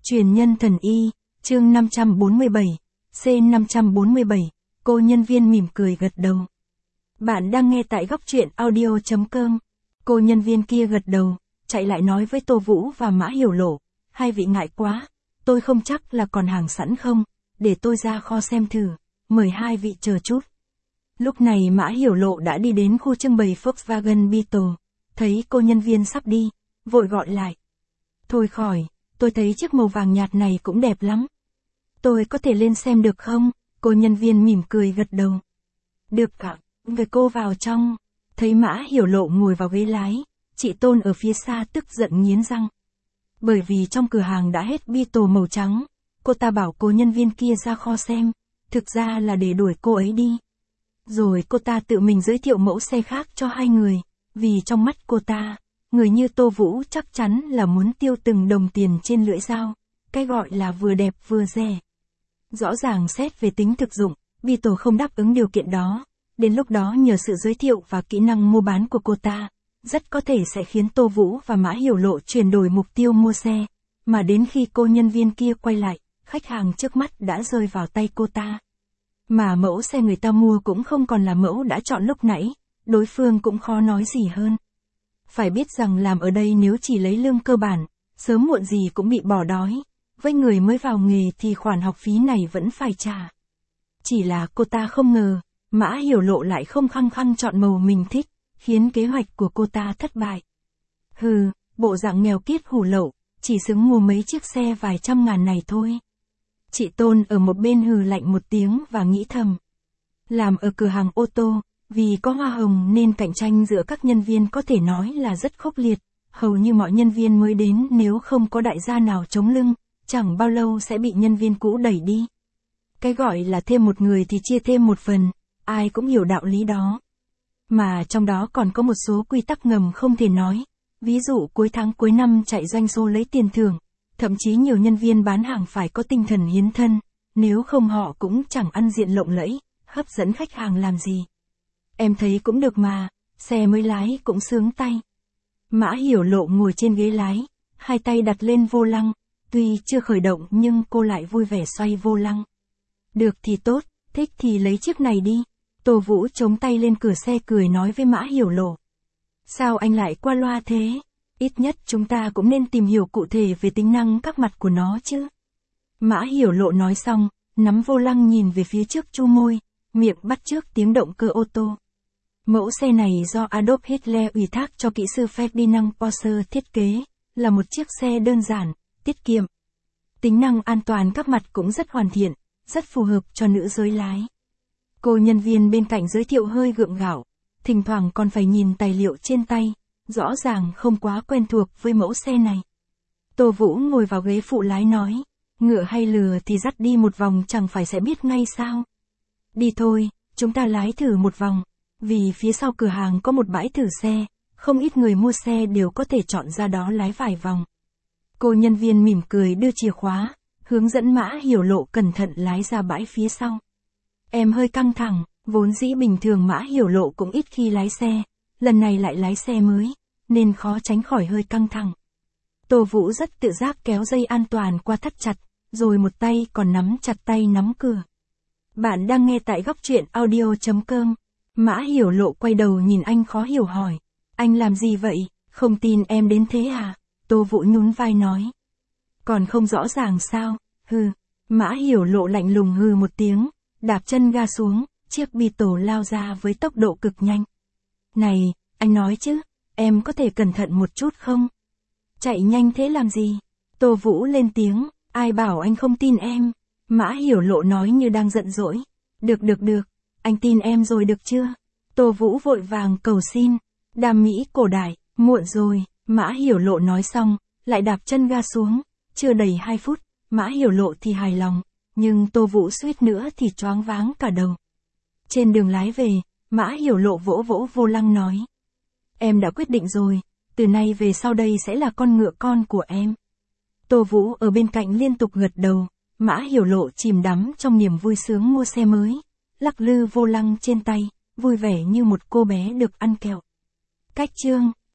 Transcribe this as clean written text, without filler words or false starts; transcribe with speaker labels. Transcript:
Speaker 1: Truyền nhân thần y, chương 547, C547, cô nhân viên mỉm cười gật đầu. Bạn đang nghe tại góc truyện audio.com. Cô nhân viên kia gật đầu, chạy lại nói với Tô Vũ và Mã Hiểu Lộ, hai vị ngại quá, tôi không chắc là còn hàng sẵn không, để tôi ra kho xem thử, mời hai vị chờ chút. Lúc này Mã Hiểu Lộ đã đi đến khu trưng bày Volkswagen Beetle, thấy cô nhân viên sắp đi, vội gọi lại. Thôi khỏi, tôi thấy chiếc màu vàng nhạt này cũng đẹp lắm. Tôi có thể lên xem được không? Cô nhân viên mỉm cười gật đầu. Được ạ, người cô vào trong. Thấy Mã Hiểu Lộ ngồi vào ghế lái, chị Tôn ở phía xa tức giận nghiến răng. Bởi vì trong cửa hàng đã hết Beetle màu trắng, cô ta bảo cô nhân viên kia ra kho xem, thực ra là để đuổi cô ấy đi. Rồi cô ta tự mình giới thiệu mẫu xe khác cho hai người, vì trong mắt cô ta, người như Tô Vũ chắc chắn là muốn tiêu từng đồng tiền trên lưỡi dao, cái gọi là vừa đẹp vừa rẻ. Rõ ràng xét về tính thực dụng, Beetle không đáp ứng điều kiện đó, đến lúc đó nhờ sự giới thiệu và kỹ năng mua bán của cô ta, rất có thể sẽ khiến Tô Vũ và Mã Hiểu Lộ chuyển đổi mục tiêu mua xe, mà đến khi cô nhân viên kia quay lại, khách hàng trước mắt đã rơi vào tay cô ta. Mà mẫu xe người ta mua cũng không còn là mẫu đã chọn lúc nãy, đối phương cũng khó nói gì hơn. Phải biết rằng làm ở đây nếu chỉ lấy lương cơ bản, sớm muộn gì cũng bị bỏ đói, với người mới vào nghề thì khoản học phí này vẫn phải trả. Chỉ là cô ta không ngờ, Mã Hiểu Lộ lại không khăng khăng chọn màu mình thích, khiến kế hoạch của cô ta thất bại. Hừ, bộ dạng nghèo kiết hủ lậu, chỉ xứng mua mấy chiếc xe vài trăm ngàn này thôi. Chị Tôn ở một bên hừ lạnh một tiếng và nghĩ thầm. Làm ở cửa hàng ô tô, vì có hoa hồng nên cạnh tranh giữa các nhân viên có thể nói là rất khốc liệt, hầu như mọi nhân viên mới đến nếu không có đại gia nào chống lưng, chẳng bao lâu sẽ bị nhân viên cũ đẩy đi. Cái gọi là thêm một người thì chia thêm một phần, ai cũng hiểu đạo lý đó. Mà trong đó còn có một số quy tắc ngầm không thể nói, ví dụ cuối tháng cuối năm chạy doanh số lấy tiền thưởng, thậm chí nhiều nhân viên bán hàng phải có tinh thần hiến thân, nếu không họ cũng chẳng ăn diện lộng lẫy, hấp dẫn khách hàng làm gì. Em thấy cũng được mà, xe mới lái cũng sướng tay. Mã Hiểu Lộ ngồi trên ghế lái, hai tay đặt lên vô lăng, tuy chưa khởi động nhưng cô lại vui vẻ xoay vô lăng. Được thì tốt, thích thì lấy chiếc này đi. Tô Vũ chống tay lên cửa xe cười nói với Mã Hiểu Lộ. Sao anh lại qua loa thế? Ít nhất chúng ta cũng nên tìm hiểu cụ thể về tính năng các mặt của nó chứ. Mã Hiểu Lộ nói xong, nắm vô lăng nhìn về phía trước chu môi, miệng bắt chước tiếng động cơ ô tô. Mẫu xe này do Adolf Hitler ủy thác cho kỹ sư Ferdinand Porsche thiết kế, là một chiếc xe đơn giản, tiết kiệm. Tính năng an toàn các mặt cũng rất hoàn thiện, rất phù hợp cho nữ giới lái. Cô nhân viên bên cạnh giới thiệu hơi gượng gạo, thỉnh thoảng còn phải nhìn tài liệu trên tay, rõ ràng không quá quen thuộc với mẫu xe này. Tô Vũ ngồi vào ghế phụ lái nói, ngựa hay lừa thì dắt đi một vòng chẳng phải sẽ biết ngay sao. Đi thôi, chúng ta lái thử một vòng, vì phía sau cửa hàng có một bãi thử xe, không ít người mua xe đều có thể chọn ra đó lái vài vòng. Cô nhân viên mỉm cười đưa chìa khóa, hướng dẫn Mã Hiểu Lộ cẩn thận lái ra bãi phía sau. Em hơi căng thẳng, vốn dĩ bình thường Mã Hiểu Lộ cũng ít khi lái xe, lần này lại lái xe mới, nên khó tránh khỏi hơi căng thẳng. Tô Vũ rất tự giác kéo dây an toàn qua thắt chặt, rồi một tay còn nắm chặt tay nắm cửa. Bạn đang nghe tại góc truyện audio.com. Mã Hiểu Lộ quay đầu nhìn anh khó hiểu hỏi. Anh làm gì vậy, không tin em đến thế à? Tô Vũ nhún vai nói. Còn không rõ ràng sao, hừ. Mã Hiểu Lộ lạnh lùng hừ một tiếng, đạp chân ga xuống, chiếc Beetle lao ra với tốc độ cực nhanh. Này, anh nói chứ, em có thể cẩn thận một chút không? Chạy nhanh thế làm gì? Tô Vũ lên tiếng, ai bảo anh không tin em? Mã Hiểu Lộ nói như đang giận dỗi. Được, anh tin em rồi được chưa? Tô Vũ vội vàng cầu xin. Đam mỹ cổ đại, muộn rồi, Mã Hiểu Lộ nói xong, lại đạp chân ga xuống, chưa đầy 2 phút, Mã Hiểu Lộ thì hài lòng, nhưng Tô Vũ suýt nữa thì choáng váng cả đầu. Trên đường lái về, Mã Hiểu Lộ vỗ vỗ vô lăng nói. Em đã quyết định rồi, từ nay về sau đây sẽ là con ngựa con của em. Tô Vũ ở bên cạnh liên tục gật đầu, Mã Hiểu Lộ chìm đắm trong niềm vui sướng mua xe mới, lắc lư vô lăng trên tay, vui vẻ như một cô bé được ăn kẹo. Cách chương